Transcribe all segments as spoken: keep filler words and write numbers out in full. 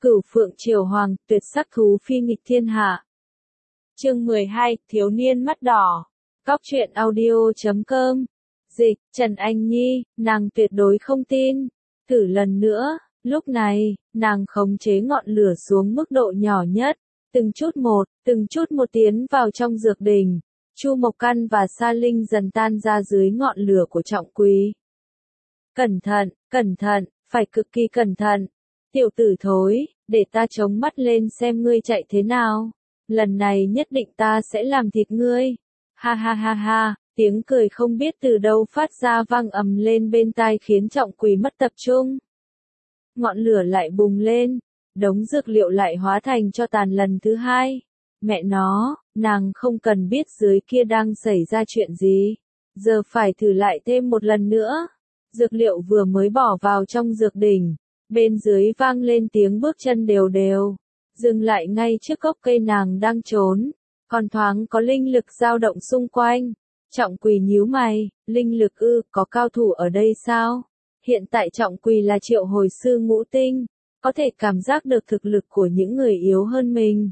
Cửu Phượng Triều Hoàng, tuyệt sắc thú phi nghịch thiên hạ. Chương mười hai, thiếu niên mắt đỏ. Cóc truyện audio chấm com. Dịch, Trần Anh Nhi, nàng tuyệt đối không tin. Thử lần nữa, lúc này, nàng khống chế ngọn lửa xuống mức độ nhỏ nhất. Từng chút một, từng chút một tiến vào trong dược đỉnh. Chu Mộc Căn và Sa Linh dần tan ra dưới ngọn lửa của Trọng Quý. Cẩn thận, cẩn thận, phải cực kỳ cẩn thận. Tiểu tử thối, để ta chống mắt lên xem ngươi chạy thế nào. Lần này nhất định ta sẽ làm thịt ngươi. Ha ha ha ha, tiếng cười không biết từ đâu phát ra vang ầm lên bên tai khiến Trọng Quý mất tập trung. Ngọn lửa lại bùng lên, đống dược liệu lại hóa thành cho tàn lần thứ hai. Mẹ nó, nàng không cần biết dưới kia đang xảy ra chuyện gì. Giờ phải thử lại thêm một lần nữa. Dược liệu vừa mới bỏ vào trong dược đỉnh. Bên dưới vang lên tiếng bước chân đều đều. Dừng lại ngay trước gốc cây nàng đang trốn. Còn thoáng có linh lực dao động xung quanh. Trọng Quỳ nhíu mày, linh lực ư, có cao thủ ở đây sao? Hiện tại Trọng Quỳ là triệu hồi sư ngũ tinh. Có thể cảm giác được thực lực của những người yếu hơn mình.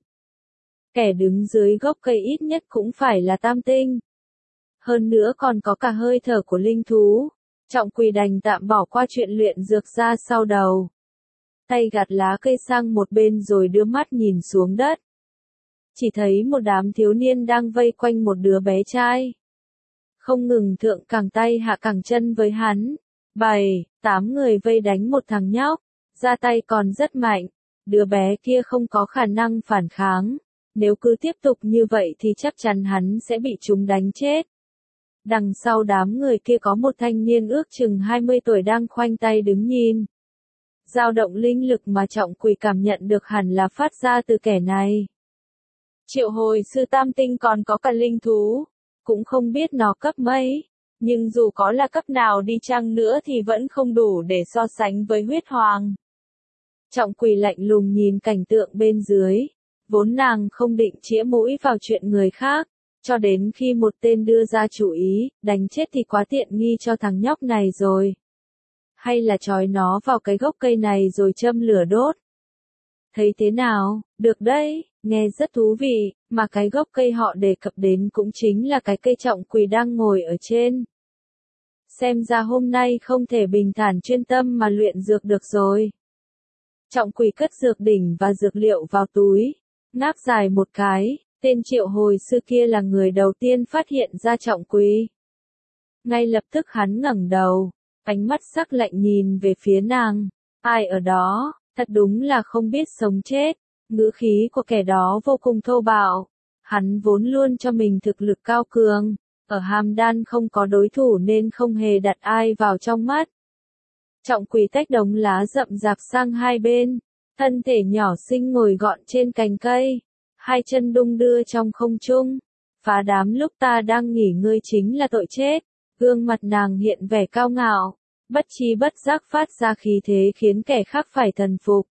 Kẻ đứng dưới gốc cây ít nhất cũng phải là tam tinh. Hơn nữa còn có cả hơi thở của linh thú. Trọng Quỳ đành tạm bỏ qua chuyện luyện dược ra sau đầu. Tay gạt lá cây sang một bên rồi đưa mắt nhìn xuống đất. Chỉ thấy một đám thiếu niên đang vây quanh một đứa bé trai. Không ngừng thượng cẳng tay hạ cẳng chân với hắn. Bảy, tám người vây đánh một thằng nhóc. Ra tay còn rất mạnh. Đứa bé kia không có khả năng phản kháng. Nếu cứ tiếp tục như vậy thì chắc chắn hắn sẽ bị chúng đánh chết. Đằng sau đám người kia có một thanh niên ước chừng hai mươi tuổi đang khoanh tay đứng nhìn. Dao động linh lực mà Trọng Quỳ cảm nhận được hẳn là phát ra từ kẻ này. Triệu hồi sư tam tinh còn có cả linh thú. Cũng không biết nó cấp mấy. Nhưng dù có là cấp nào đi chăng nữa thì vẫn không đủ để so sánh với huyết hoàng. Trọng Quỳ lạnh lùng nhìn cảnh tượng bên dưới. Vốn nàng không định chĩa mũi vào chuyện người khác. Cho đến khi một tên đưa ra chủ ý, đánh chết thì quá tiện nghi cho thằng nhóc này rồi. Hay là trói nó vào cái gốc cây này rồi châm lửa đốt. Thấy thế nào, được đấy, nghe rất thú vị, mà cái gốc cây họ đề cập đến cũng chính là cái cây Trọng Quỳ đang ngồi ở trên. Xem ra hôm nay không thể bình thản chuyên tâm mà luyện dược được rồi. Trọng Quỳ cất dược đỉnh và dược liệu vào túi, ngáp dài một cái. Tên triệu hồi sư kia là người đầu tiên phát hiện ra Trọng Quỳ. Ngay lập tức hắn ngẩng đầu, ánh mắt sắc lạnh nhìn về phía nàng. Ai ở đó, thật đúng là không biết sống chết. Ngữ khí của kẻ đó vô cùng thô bạo. Hắn vốn luôn cho mình thực lực cao cường. Ở Hàm Đan không có đối thủ nên không hề đặt ai vào trong mắt. Trọng Quỳ tách đống lá rậm rạp sang hai bên. Thân thể nhỏ xinh ngồi gọn trên cành cây. Hai chân đung đưa trong không trung. Phá đám lúc ta đang nghỉ ngơi chính là tội chết. Gương mặt nàng hiện vẻ cao ngạo. Bất chi bất giác phát ra khí thế khiến kẻ khác phải thần phục.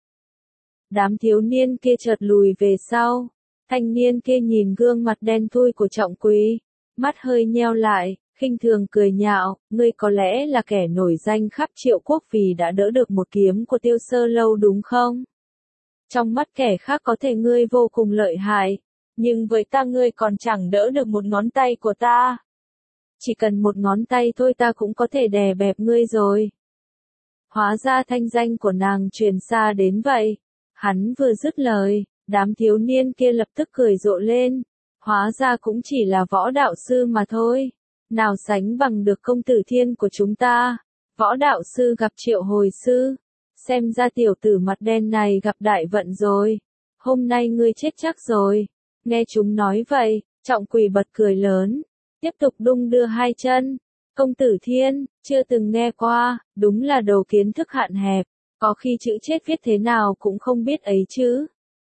Đám thiếu niên kia chợt lùi về sau. Thanh niên kia nhìn gương mặt đen thui của Trọng Quỳ. Mắt hơi nheo lại, khinh thường cười nhạo. Ngươi có lẽ là kẻ nổi danh khắp Triệu Quốc vì đã đỡ được một kiếm của Tiêu Sơ Lâu đúng không? Trong mắt kẻ khác có thể ngươi vô cùng lợi hại, nhưng với ta ngươi còn chẳng đỡ được một ngón tay của ta. Chỉ cần một ngón tay thôi ta cũng có thể đè bẹp ngươi rồi. Hóa ra thanh danh của nàng truyền xa đến vậy. Hắn vừa dứt lời, đám thiếu niên kia lập tức cười rộ lên. Hóa ra cũng chỉ là võ đạo sư mà thôi. Nào sánh bằng được công tử thiên của chúng ta. Võ đạo sư gặp triệu hồi sư. Xem ra tiểu tử mặt đen này gặp đại vận rồi. Hôm nay ngươi chết chắc rồi. Nghe chúng nói vậy, Trọng Quỳ bật cười lớn. Tiếp tục đung đưa hai chân. Công tử thiên, chưa từng nghe qua, đúng là đầu kiến thức hạn hẹp. Có khi chữ chết viết thế nào cũng không biết ấy chứ.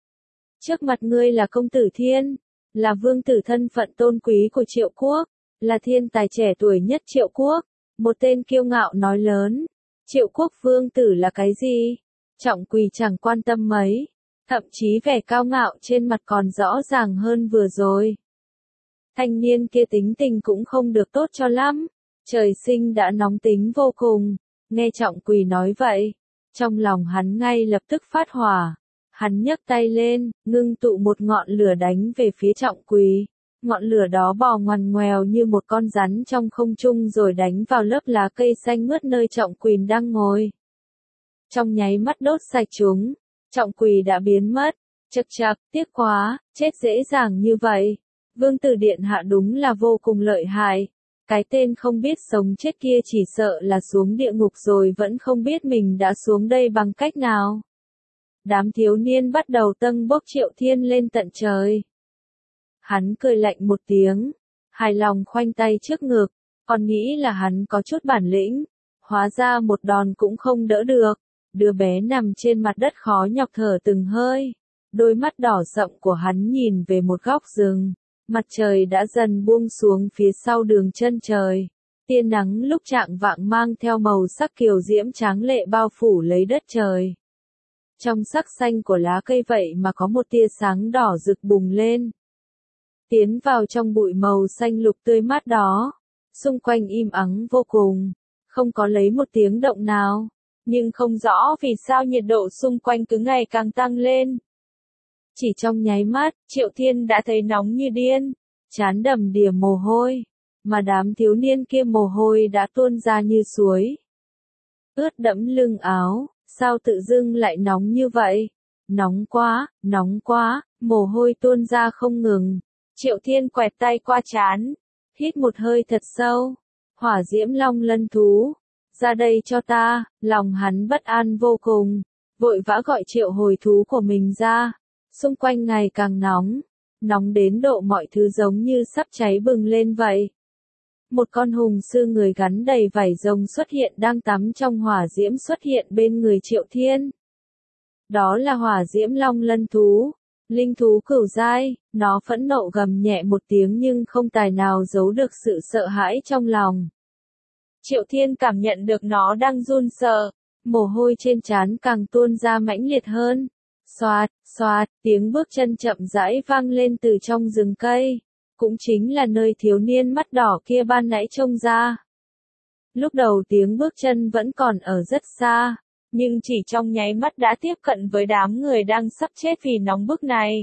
Trước mặt ngươi là công tử thiên. Là vương tử thân phận tôn quý của Triệu Quốc. Là thiên tài trẻ tuổi nhất Triệu Quốc. Một tên kiêu ngạo nói lớn. Triệu Quốc vương tử là cái gì? Trọng Quỳ chẳng quan tâm mấy. Thậm chí vẻ cao ngạo trên mặt còn rõ ràng hơn vừa rồi. Thanh niên kia tính tình cũng không được tốt cho lắm. Trời sinh đã nóng tính vô cùng. Nghe Trọng Quỳ nói vậy. Trong lòng hắn ngay lập tức phát hỏa. Hắn nhấc tay lên, ngưng tụ một ngọn lửa đánh về phía Trọng Quỳ. Ngọn lửa đó bò ngoằn ngoèo như một con rắn trong không trung rồi đánh vào lớp lá cây xanh mướt nơi Trọng Quỳ đang ngồi. Trong nháy mắt đốt sạch chúng, Trọng Quỳ đã biến mất. Chậc chậc, tiếc quá, chết dễ dàng như vậy. Vương tử điện hạ đúng là vô cùng lợi hại. Cái tên không biết sống chết kia chỉ sợ là xuống địa ngục rồi vẫn không biết mình đã xuống đây bằng cách nào. Đám thiếu niên bắt đầu tâng bốc Triệu Thiên lên tận trời. Hắn cười lạnh một tiếng, hài lòng khoanh tay trước ngực, còn nghĩ là hắn có chút bản lĩnh, hóa ra một đòn cũng không đỡ được. Đứa bé nằm trên mặt đất khó nhọc thở từng hơi, đôi mắt đỏ sậm của hắn nhìn về một góc rừng, mặt trời đã dần buông xuống phía sau đường chân trời. Tia nắng lúc chạng vạng mang theo màu sắc kiều diễm tráng lệ bao phủ lấy đất trời. Trong sắc xanh của lá cây vậy mà có một tia sáng đỏ rực bùng lên. Tiến vào trong bụi màu xanh lục tươi mát đó, xung quanh im ắng vô cùng, không có lấy một tiếng động nào, nhưng không rõ vì sao nhiệt độ xung quanh cứ ngày càng tăng lên. Chỉ trong nháy mắt, Triệu Thiên đã thấy nóng như điên, trán đầm đìa mồ hôi, mà đám thiếu niên kia mồ hôi đã tuôn ra như suối. Ướt đẫm lưng áo, sao tự dưng lại nóng như vậy? Nóng quá, nóng quá, mồ hôi tuôn ra không ngừng. Triệu Thiên quẹt tay qua trán, hít một hơi thật sâu. Hỏa diễm long lân thú, ra đây cho ta. Lòng hắn bất an vô cùng, vội vã gọi triệu hồi thú của mình ra. Xung quanh ngày càng nóng, nóng đến độ mọi thứ giống như sắp cháy bừng lên vậy. Một con hùng sư người gắn đầy vảy rồng xuất hiện đang tắm trong hỏa diễm xuất hiện bên người Triệu Thiên. Đó là hỏa diễm long lân thú, linh thú cửu giai, nó phẫn nộ gầm nhẹ một tiếng nhưng không tài nào giấu được sự sợ hãi trong lòng. Triệu Thiên cảm nhận được nó đang run sợ, mồ hôi trên trán càng tuôn ra mãnh liệt hơn. Xoạt, xoạt, tiếng bước chân chậm rãi vang lên từ trong rừng cây, cũng chính là nơi thiếu niên mắt đỏ kia ban nãy trông ra. Lúc đầu tiếng bước chân vẫn còn ở rất xa, nhưng chỉ trong nháy mắt đã tiếp cận với đám người đang sắp chết vì nóng bức này.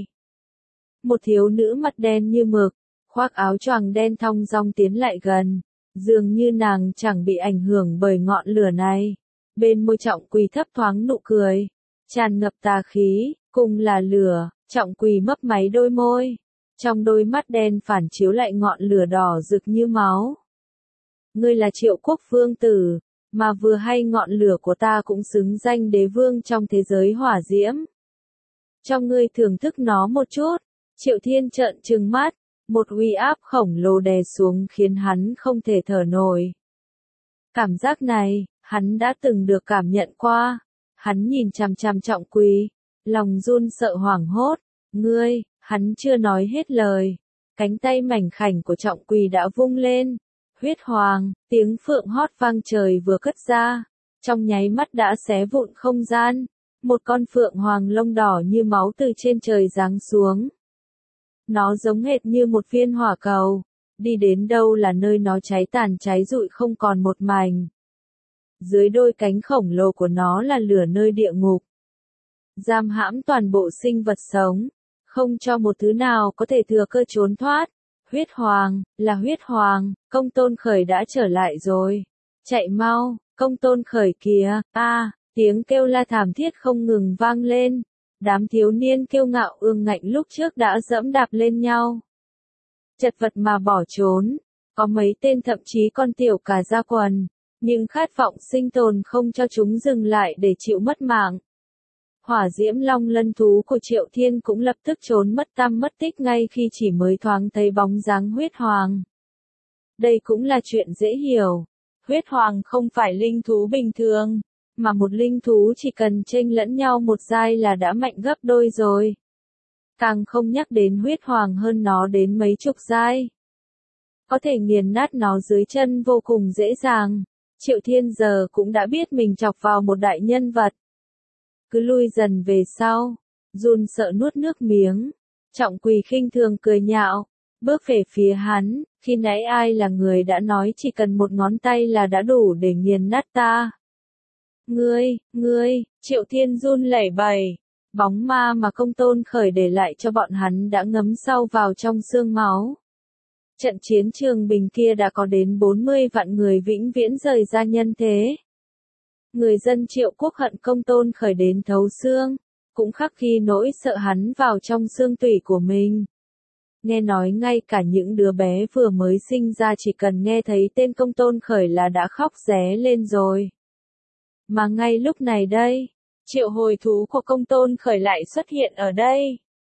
Một thiếu nữ mặt đen như mực, khoác áo choàng đen thong dong tiến lại gần, dường như nàng chẳng bị ảnh hưởng bởi ngọn lửa này. Bên môi Trọng Quỳ thấp thoáng nụ cười, tràn ngập tà khí, cùng là lửa. Trọng Quỳ mấp máy đôi môi, trong đôi mắt đen phản chiếu lại ngọn lửa đỏ rực như máu. Ngươi là Triệu Quốc vương tử, mà vừa hay ngọn lửa của ta cũng xứng danh đế vương trong thế giới hỏa diễm. Cho ngươi thưởng thức nó một chút. Triệu Thiên trợn trừng mắt, một uy áp khổng lồ đè xuống khiến hắn không thể thở nổi. Cảm giác này, hắn đã từng được cảm nhận qua. Hắn nhìn chằm chằm Trọng Quỳ, lòng run sợ hoảng hốt. Ngươi, hắn chưa nói hết lời. Cánh tay mảnh khảnh của Trọng Quỳ đã vung lên. Huyết hoàng, tiếng phượng hót vang trời vừa cất ra. Trong nháy mắt đã xé vụn không gian. Một con phượng hoàng lông đỏ như máu từ trên trời giáng xuống. Nó giống hệt như một viên hỏa cầu. Đi đến đâu là nơi nó cháy tàn cháy rụi không còn một mảnh. Dưới đôi cánh khổng lồ của nó là lửa nơi địa ngục. Giam hãm toàn bộ sinh vật sống. Không cho một thứ nào có thể thừa cơ trốn thoát. Huyết hoàng, là huyết hoàng, Công Tôn Khởi đã trở lại rồi. Chạy mau, Công Tôn Khởi kìa, a, à, tiếng kêu la thảm thiết không ngừng vang lên. Đám thiếu niên kiêu ngạo ương ngạnh lúc trước đã dẫm đạp lên nhau. Chật vật mà bỏ trốn, có mấy tên thậm chí còn tiểu cả ra quần, nhưng khát vọng sinh tồn không cho chúng dừng lại để chịu mất mạng. Hỏa diễm long lân thú của Triệu Thiên cũng lập tức trốn mất tăm mất tích ngay khi chỉ mới thoáng thấy bóng dáng huyết hoàng. Đây cũng là chuyện dễ hiểu. Huyết hoàng không phải linh thú bình thường, mà một linh thú chỉ cần chênh lẫn nhau một giai là đã mạnh gấp đôi rồi. Càng không nhắc đến huyết hoàng hơn nó đến mấy chục giai. Có thể nghiền nát nó dưới chân vô cùng dễ dàng. Triệu Thiên giờ cũng đã biết mình chọc vào một đại nhân vật. Cứ lui dần về sau, run sợ nuốt nước miếng. Trọng Quỳ khinh thường cười nhạo, bước về phía hắn, khi nãy ai là người đã nói chỉ cần một ngón tay là đã đủ để nghiền nát ta. Ngươi, ngươi, Triệu Thiên run lẩy bẩy, Bóng ma mà Công Tôn Khởi để lại cho bọn hắn đã ngấm sâu vào trong xương máu. Trận chiến Trường Bình kia đã có đến bốn mươi vạn người vĩnh viễn rời ra nhân thế. Người dân Triệu Quốc hận Công Tôn Khởi đến thấu xương, cũng khắc ghi nỗi sợ hắn vào trong xương tủy của mình. Nghe nói ngay cả những đứa bé vừa mới sinh ra chỉ cần nghe thấy tên Công Tôn Khởi là đã khóc ré lên rồi. Mà ngay lúc này đây, triệu hồi thú của Công Tôn Khởi lại xuất hiện ở đây.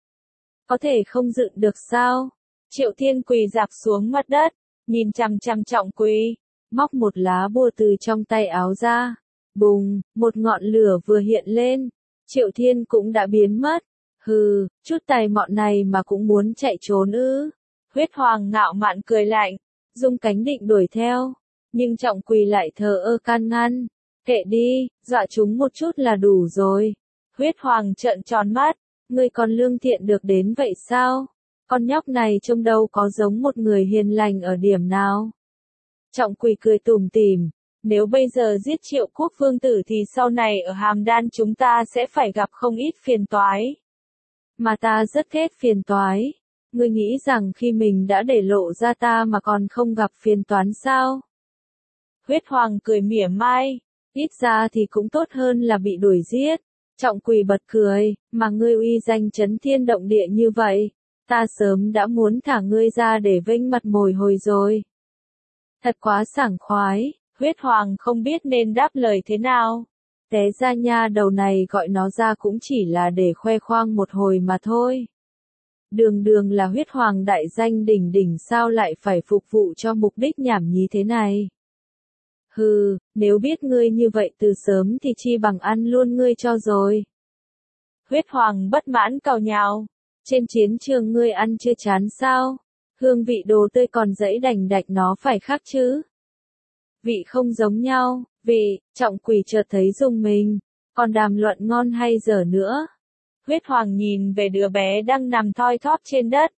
Có thể không dựng được sao? Triệu Thiên quỳ dạp xuống mặt đất, nhìn chằm chằm Trọng Quỳ, móc một lá bùa từ trong tay áo ra. Bùng, một ngọn lửa vừa hiện lên, Triệu Thiên cũng đã biến mất. Hừ, chút tài mọn này mà cũng muốn chạy trốn ư? Huyết Hoàng ngạo mạn cười lạnh, dung cánh định đuổi theo, nhưng Trọng Quỳ lại thờ ơ can ngăn. Kệ đi, dọa chúng một chút là đủ rồi. Huyết Hoàng trợn tròn mắt, ngươi còn lương thiện được đến vậy sao? Con nhóc này trông đâu có giống một người hiền lành ở điểm nào. Trọng Quỳ cười tủm tỉm, nếu bây giờ giết Triệu Quốc vương tử thì sau này ở Hàm Đan chúng ta sẽ phải gặp không ít phiền toái. Mà ta rất ghét phiền toái. Ngươi nghĩ rằng khi mình đã để lộ ra ta mà còn không gặp phiền toán sao? Huyết Hoàng cười mỉa mai, ít ra thì cũng tốt hơn là bị đuổi giết. Trọng Quỳ bật cười, mà ngươi uy danh chấn thiên động địa như vậy, ta sớm đã muốn thả ngươi ra để vênh mặt mồi hồi rồi. Thật quá sảng khoái, Huyết Hoàng không biết nên đáp lời thế nào. Té ra nha, đầu này gọi nó ra cũng chỉ là để khoe khoang một hồi mà thôi. Đường đường là Huyết Hoàng đại danh đỉnh đỉnh sao lại phải phục vụ cho mục đích nhảm nhí thế này. Hừ, nếu biết ngươi như vậy từ sớm thì chi bằng ăn luôn ngươi cho rồi. Huyết Hoàng bất mãn càu nhào, trên chiến trường ngươi ăn chưa chán sao? Hương vị đồ tươi còn dẫy đành đạch nó phải khác chứ. Vị không giống nhau, vị, Trọng Quỳ chợt thấy rùng mình, còn đàm luận ngon hay dở nữa. Huyết Hoàng nhìn về đứa bé đang nằm thoi thóp trên đất.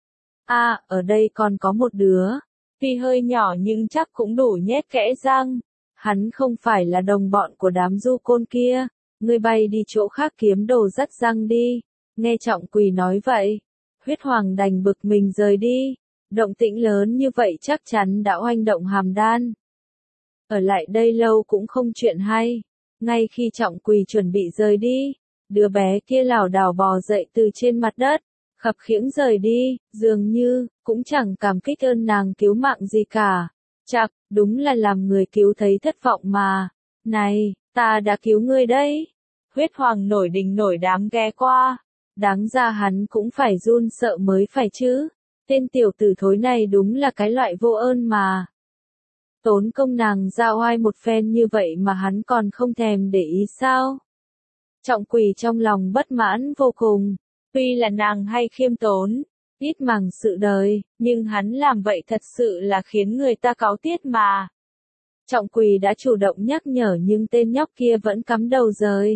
À, ở đây còn có một đứa, tuy hơi nhỏ nhưng chắc cũng đủ nhét kẽ răng. Hắn không phải là đồng bọn của đám du côn kia, ngươi bay đi chỗ khác kiếm đồ dắt răng đi. Nghe Trọng Quỳ nói vậy, Huyết Hoàng đành bực mình rời đi. Động tĩnh lớn như vậy chắc chắn đã oanh động Hàm Đan. Ở lại đây lâu cũng không chuyện hay. Ngay khi Trọng Quỳ chuẩn bị rời đi, đứa bé kia lảo đảo bò dậy từ trên mặt đất, khập khiễng rời đi, dường như cũng chẳng cảm kích ơn nàng cứu mạng gì cả. Chạc, đúng là làm người cứu thấy thất vọng mà. Này, ta đã cứu ngươi đấy. Huyết Hoàng nổi đình nổi đám ghé qua. Đáng ra hắn cũng phải run sợ mới phải chứ. Tên tiểu tử thối này đúng là cái loại vô ơn mà. Tốn công nàng ra oai một phen như vậy mà hắn còn không thèm để ý sao? Trọng Quỳ trong lòng bất mãn vô cùng. Tuy là nàng hay khiêm tốn, ít màng sự đời, nhưng hắn làm vậy thật sự là khiến người ta cáu tiết mà. Trọng Quỳ đã chủ động nhắc nhở nhưng tên nhóc kia vẫn cắm đầu rời.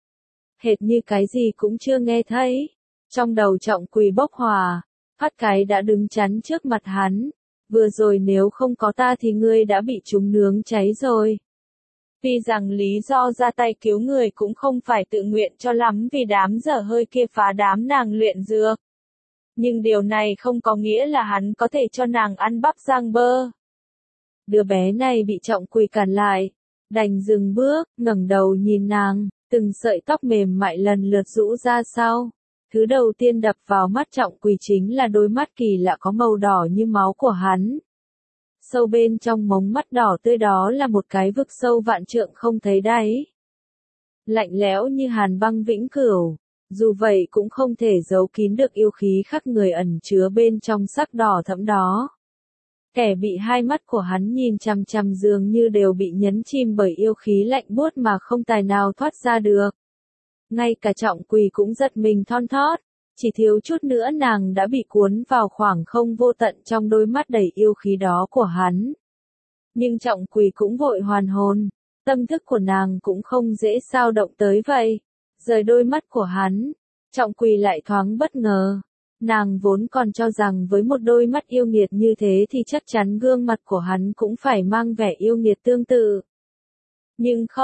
Hệt như cái gì cũng chưa nghe thấy. Trong đầu Trọng Quỳ bốc hỏa, Phát Cái đã đứng chắn trước mặt hắn. Vừa rồi nếu không có ta thì ngươi đã bị chúng nướng cháy rồi. Tuy rằng lý do ra tay cứu người cũng không phải tự nguyện cho lắm vì đám dở hơi kia phá đám nàng luyện dược. Nhưng điều này không có nghĩa là hắn có thể cho nàng ăn bắp rang bơ. Đứa bé này bị Trọng Quỳ cản lại, đành dừng bước, ngẩng đầu nhìn nàng, từng sợi tóc mềm mại lần lượt rũ ra sau. Thứ đầu tiên đập vào mắt Trọng Quỳ chính là đôi mắt kỳ lạ có màu đỏ như máu của hắn. Sâu bên trong mống mắt đỏ tươi đó là một cái vực sâu vạn trượng không thấy đáy. Lạnh lẽo như hàn băng vĩnh cửu, dù vậy cũng không thể giấu kín được yêu khí khắc người ẩn chứa bên trong sắc đỏ thẫm đó. Kẻ bị hai mắt của hắn nhìn chằm chằm dường như đều bị nhấn chìm bởi yêu khí lạnh buốt mà không tài nào thoát ra được. Ngay cả Trọng Quỳ cũng giật mình thon thót, chỉ thiếu chút nữa nàng đã bị cuốn vào khoảng không vô tận trong đôi mắt đầy yêu khí đó của hắn. Nhưng Trọng Quỳ cũng vội hoàn hồn, tâm thức của nàng cũng không dễ sao động tới vậy. Rời đôi mắt của hắn, Trọng Quỳ lại thoáng bất ngờ. Nàng vốn còn cho rằng với một đôi mắt yêu nghiệt như thế thì chắc chắn gương mặt của hắn cũng phải mang vẻ yêu nghiệt tương tự. Nhưng không,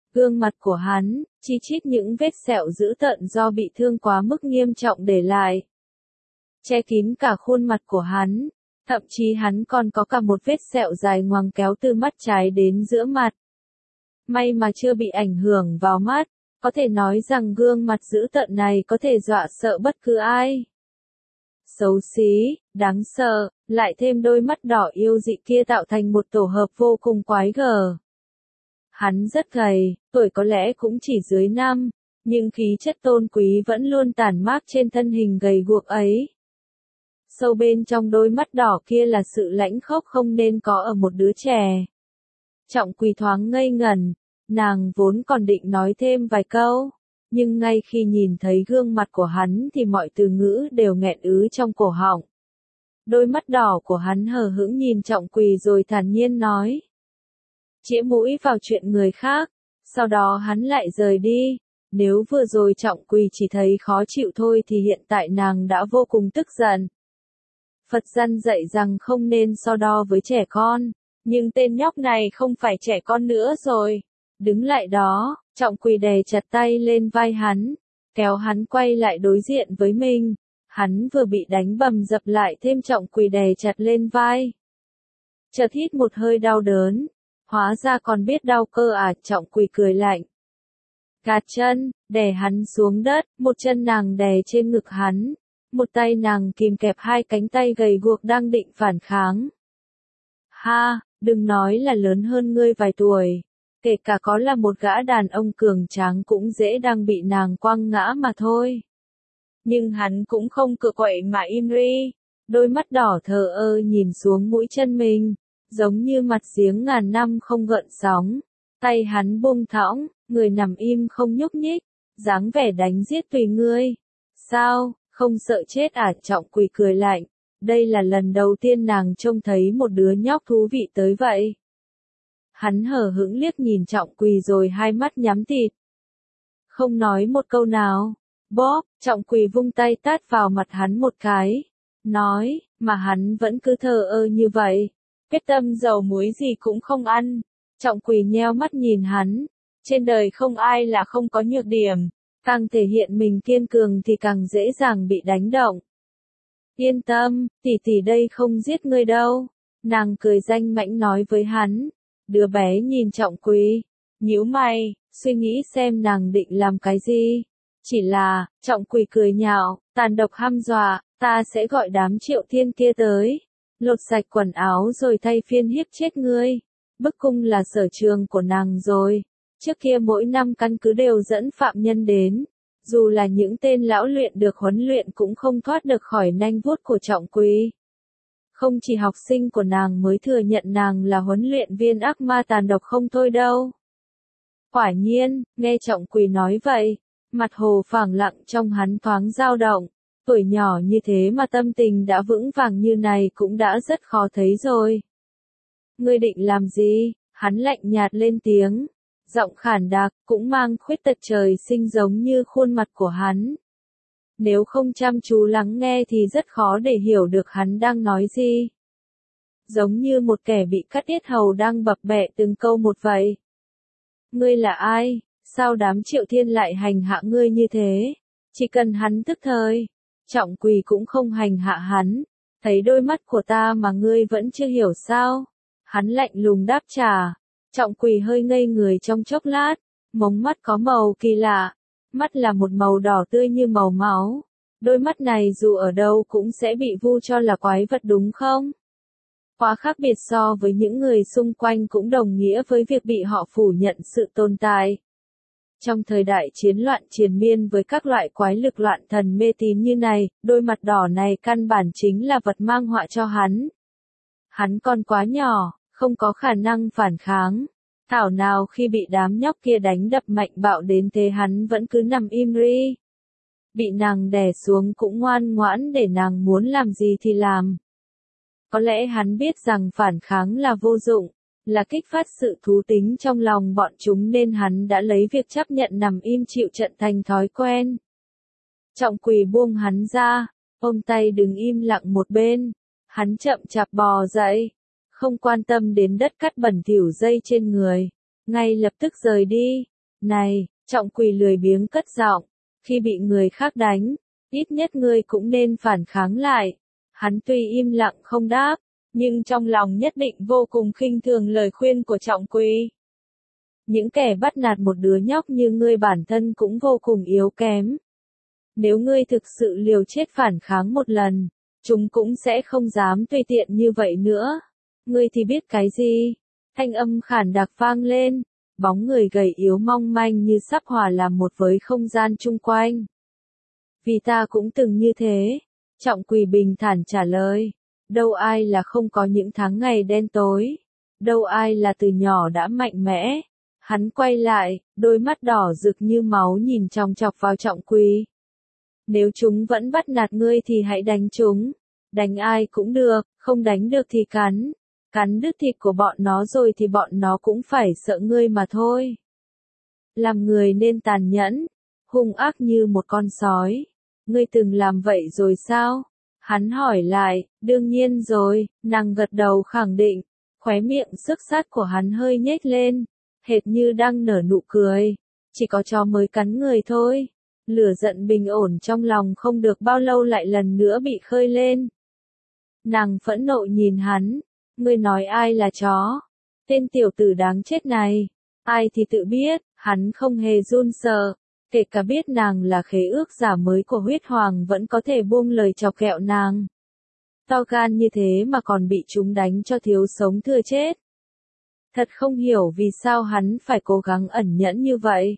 Gương mặt của hắn, chi chít những vết sẹo dữ tợn do bị thương quá mức nghiêm trọng để lại. Che kín cả khuôn mặt của hắn, thậm chí hắn còn có cả một vết sẹo dài ngoằng kéo từ mắt trái đến giữa mặt. May mà chưa bị ảnh hưởng vào mắt, có thể nói rằng gương mặt dữ tợn này có thể dọa sợ bất cứ ai. Xấu xí, đáng sợ, lại thêm đôi mắt đỏ yêu dị kia tạo thành một tổ hợp vô cùng quái gở. Hắn rất gầy, tuổi có lẽ cũng chỉ dưới năm, nhưng khí chất tôn quý vẫn luôn tản mát trên thân hình gầy guộc ấy. Sâu bên trong đôi mắt đỏ kia là sự lãnh khốc không nên có ở một đứa trẻ. Trọng Quỳ thoáng ngây ngẩn, nàng vốn còn định nói thêm vài câu, nhưng ngay khi nhìn thấy gương mặt của hắn thì mọi từ ngữ đều nghẹn ứ trong cổ họng. Đôi mắt đỏ của hắn hờ hững nhìn Trọng Quỳ rồi thản nhiên nói. Chĩa mũi vào chuyện người khác, sau đó hắn lại rời đi. Nếu vừa rồi Trọng Quỳ chỉ thấy khó chịu thôi thì hiện tại nàng đã vô cùng tức giận. Phật dân dạy rằng không nên so đo với trẻ con, nhưng tên nhóc này không phải trẻ con nữa rồi. Đứng lại đó, Trọng Quỳ đè chặt tay lên vai hắn, kéo hắn quay lại đối diện với mình. Hắn vừa bị đánh bầm dập lại thêm Trọng Quỳ đè chặt lên vai. Chợt hít một hơi đau đớn, hóa ra còn biết đau cơ à, Trọng Quỳ cười lạnh. Gạt chân, đè hắn xuống đất, một chân nàng đè trên ngực hắn, một tay nàng kìm kẹp hai cánh tay gầy guộc đang định phản kháng. Ha, đừng nói là lớn hơn ngươi vài tuổi, kể cả có là một gã đàn ông cường tráng cũng dễ đang bị nàng quăng ngã mà thôi. Nhưng hắn cũng không cựa quậy mà im ri, đôi mắt đỏ thờ ơ nhìn xuống mũi chân mình, giống như mặt giếng ngàn năm không gợn sóng. Tay hắn buông thõng, người nằm im không nhúc nhích, dáng vẻ đánh giết tùy ngươi. Sao, không sợ chết à? Trọng Quỳ cười lạnh, đây là lần đầu tiên nàng trông thấy một đứa nhóc thú vị tới vậy. Hắn hờ hững liếc nhìn Trọng Quỳ rồi hai mắt nhắm tịt. Không nói một câu nào. Bóp, Trọng Quỳ vung tay tát vào mặt hắn một cái. Nói, mà hắn vẫn cứ thờ ơ như vậy. Quyết tâm dầu muối gì cũng không ăn. Trọng Quỳ nheo mắt nhìn hắn. Trên đời không ai là không có nhược điểm. Càng thể hiện mình kiên cường thì càng dễ dàng bị đánh động. Yên tâm, tỷ tỷ đây không giết ngươi đâu. Nàng cười danh mãnh nói với hắn. Đứa bé nhìn Trọng Quỳ, nhíu mày, suy nghĩ xem nàng định làm cái gì. Chỉ là, Trọng Quỳ cười nhạo, tàn độc hăm dọa, ta sẽ gọi đám Triệu Thiên kia tới. Lột sạch quần áo rồi thay phiên hiếp chết ngươi. Bức cung là sở trường của nàng rồi. Trước kia mỗi năm căn cứ đều dẫn phạm nhân đến. Dù là những tên lão luyện được huấn luyện cũng không thoát được khỏi nanh vuốt của Trọng Quỳ. Không chỉ học sinh của nàng mới thừa nhận nàng là huấn luyện viên ác ma tàn độc không thôi đâu. Quả nhiên, nghe Trọng Quỳ nói vậy, mặt Hồ phẳng lặng trong hắn thoáng dao động. Tuổi nhỏ như thế mà tâm tình đã vững vàng như này cũng đã rất khó thấy rồi. Ngươi định làm gì? Hắn lạnh nhạt lên tiếng. Giọng khản đặc, cũng mang khuyết tật trời sinh giống như khuôn mặt của hắn. Nếu không chăm chú lắng nghe thì rất khó để hiểu được hắn đang nói gì. Giống như một kẻ bị cắt yết hầu đang bập bẹ từng câu một vậy. Ngươi là ai? Sao đám Triệu Thiên lại hành hạ ngươi như thế? Chỉ cần hắn tức thời. Trọng Quỳ cũng không hành hạ hắn. Thấy đôi mắt của ta mà ngươi vẫn chưa hiểu sao? Hắn lạnh lùng đáp trả. Trọng Quỳ hơi ngây người trong chốc lát. Mống mắt có màu kỳ lạ. Mắt là một màu đỏ tươi như màu máu. Đôi mắt này dù ở đâu cũng sẽ bị vu cho là quái vật đúng không? Quá khác biệt so với những người xung quanh cũng đồng nghĩa với việc bị họ phủ nhận sự tồn tại. Trong thời đại chiến loạn triền miên với các loại quái lực loạn thần mê tín như này, đôi mặt đỏ này căn bản chính là vật mang họa cho hắn. Hắn còn quá nhỏ, không có khả năng phản kháng. Thảo nào khi bị đám nhóc kia đánh đập mạnh bạo đến thế hắn vẫn cứ nằm im ri. Bị nàng đè xuống cũng ngoan ngoãn để nàng muốn làm gì thì làm. Có lẽ hắn biết rằng phản kháng là vô dụng, là kích phát sự thú tính trong lòng bọn chúng nên hắn đã lấy việc chấp nhận nằm im chịu trận thành thói quen. Trọng Quỳ buông hắn ra, ôm tay đứng im lặng một bên. Hắn chậm chạp bò dậy, không quan tâm đến đất cát bẩn thỉu dây trên người, ngay lập tức rời đi. Này, Trọng Quỳ lười biếng cất giọng, khi bị người khác đánh, ít nhất ngươi cũng nên phản kháng lại. Hắn tuy im lặng không đáp, nhưng trong lòng nhất định vô cùng khinh thường lời khuyên của Trọng Quỳ. Những kẻ bắt nạt một đứa nhóc như ngươi bản thân cũng vô cùng yếu kém. Nếu ngươi thực sự liều chết phản kháng một lần, chúng cũng sẽ không dám tùy tiện như vậy nữa. Ngươi thì biết cái gì? Thanh âm khản đặc vang lên, bóng người gầy yếu mong manh như sắp hòa làm một với không gian chung quanh. Vì ta cũng từng như thế, Trọng Quỳ bình thản trả lời. Đâu ai là không có những tháng ngày đen tối, đâu ai là từ nhỏ đã mạnh mẽ. Hắn quay lại, đôi mắt đỏ rực như máu nhìn chòng chọc vào Trọng Quỳ. Nếu chúng vẫn bắt nạt ngươi thì hãy đánh chúng. Đánh ai cũng được, không đánh được thì cắn. Cắn đứt thịt của bọn nó rồi thì bọn nó cũng phải sợ ngươi mà thôi. Làm người nên tàn nhẫn, hung ác như một con sói. Ngươi từng làm vậy rồi sao? Hắn hỏi lại, đương nhiên rồi, nàng gật đầu khẳng định. Khóe miệng xước sát của hắn hơi nhếch lên, hệt như đang nở nụ cười. Chỉ có chó mới cắn người thôi. Lửa giận bình ổn trong lòng không được bao lâu lại lần nữa bị khơi lên. Nàng phẫn nộ nhìn hắn. Ngươi nói ai là chó? Tên tiểu tử đáng chết này. Ai thì tự biết, hắn không hề run sợ. Kể cả biết nàng là khế ước giả mới của huyết hoàng vẫn có thể buông lời chọc ghẹo nàng. To gan như thế mà còn bị chúng đánh cho thiếu sống thưa chết. Thật không hiểu vì sao hắn phải cố gắng ẩn nhẫn như vậy.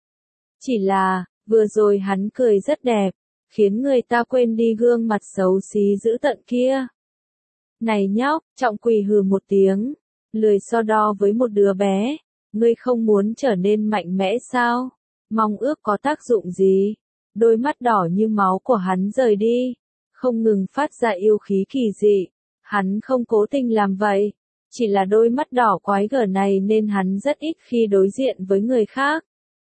Chỉ là, vừa rồi hắn cười rất đẹp, khiến người ta quên đi gương mặt xấu xí dữ tợn kia. Này nhóc, Trọng Quỳ hừ một tiếng, lười so đo với một đứa bé, ngươi không muốn trở nên mạnh mẽ sao? Mong ước có tác dụng gì? Đôi mắt đỏ như máu của hắn rời đi, không ngừng phát ra yêu khí kỳ dị. Hắn không cố tình làm vậy, chỉ là đôi mắt đỏ quái gở này nên hắn rất ít khi đối diện với người khác.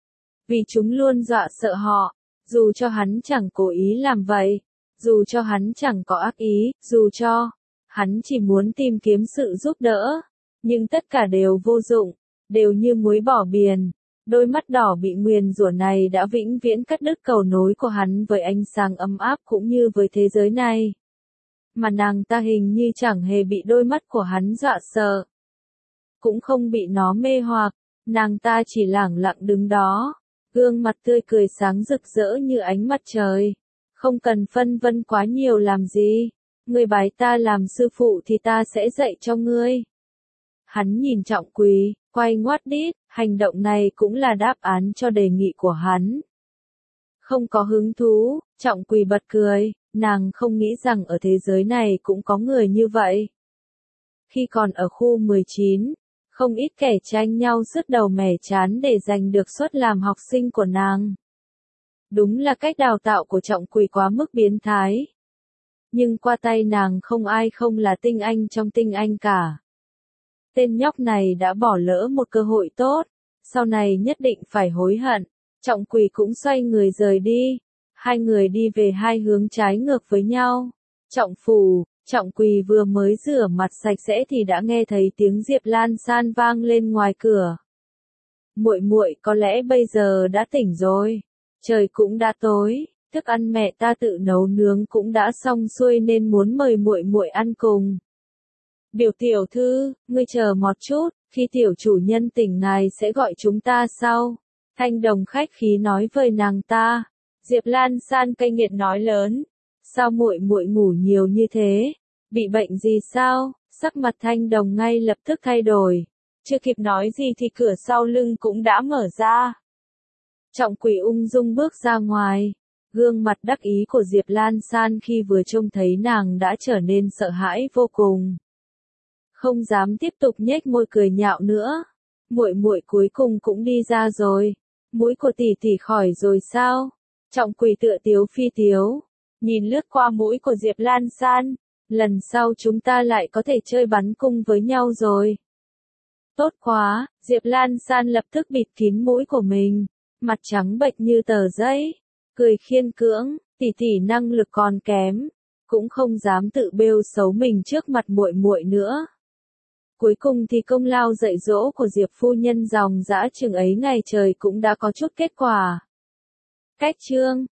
Vì chúng luôn dọa sợ họ, dù cho hắn chẳng cố ý làm vậy, dù cho hắn chẳng có ác ý, dù cho hắn chỉ muốn tìm kiếm sự giúp đỡ, nhưng tất cả đều vô dụng, đều như muối bỏ biển. Đôi mắt đỏ bị nguyền rủa này đã vĩnh viễn cắt đứt cầu nối của hắn với ánh sáng ấm áp cũng như với thế giới này. Mà nàng ta hình như chẳng hề bị đôi mắt của hắn dọa sợ, cũng không bị nó mê hoặc, nàng ta chỉ lẳng lặng đứng đó, gương mặt tươi cười sáng rực rỡ như ánh mặt trời. Không cần phân vân quá nhiều làm gì, ngươi bái ta làm sư phụ thì ta sẽ dạy cho ngươi. Hắn nhìn Trọng Quỳ, quay ngoắt đít, hành động này cũng là đáp án cho đề nghị của hắn. Không có hứng thú, Trọng Quỳ bật cười, nàng không nghĩ rằng ở thế giới này cũng có người như vậy. Khi còn ở khu mười chín, không ít kẻ tranh nhau sứt đầu mẻ chán để giành được suất làm học sinh của nàng. Đúng là cách đào tạo của Trọng Quỳ quá mức biến thái. Nhưng qua tay nàng không ai không là tinh anh trong tinh anh cả. Tên nhóc này đã bỏ lỡ một cơ hội tốt, sau này nhất định phải hối hận. Trọng Quỳ cũng xoay người rời đi. Hai người đi về hai hướng trái ngược với nhau. Trọng phủ, Trọng Quỳ vừa mới rửa mặt sạch sẽ thì đã nghe thấy tiếng Diệp Lan San vang lên ngoài cửa. Muội muội có lẽ bây giờ đã tỉnh rồi. Trời cũng đã tối, thức ăn mẹ ta tự nấu nướng cũng đã xong xuôi nên muốn mời muội muội ăn cùng. Biểu tiểu thư, ngươi chờ một chút, khi tiểu chủ nhân tỉnh ngài sẽ gọi chúng ta sau. Thanh Đồng khách khí nói với nàng ta. Diệp Lan San cay nghiệt nói lớn. Sao muội muội ngủ nhiều như thế? Bị bệnh gì sao? Sắc mặt Thanh Đồng ngay lập tức thay đổi. Chưa kịp nói gì thì cửa sau lưng cũng đã mở ra. Trọng Quỳ ung dung bước ra ngoài. Gương mặt đắc ý của Diệp Lan San khi vừa trông thấy nàng đã trở nên sợ hãi vô cùng. Không dám tiếp tục nhếch môi cười nhạo nữa. Muội muội cuối cùng cũng đi ra rồi. Mũi của tỷ tỷ khỏi rồi sao? Trọng Quỳ tựa tiếu phi tiếu, nhìn lướt qua mũi của Diệp Lan San. Lần sau chúng ta lại có thể chơi bắn cung với nhau rồi. Tốt quá, Diệp Lan San lập tức bịt kín mũi của mình, mặt trắng bệch như tờ giấy, cười khiên cưỡng, tỷ tỷ năng lực còn kém, cũng không dám tự bêu xấu mình trước mặt muội muội nữa. Cuối cùng thì công lao dạy dỗ của Diệp phu nhân dòng dã chừng ấy ngày trời cũng đã có chút kết quả. Cách chương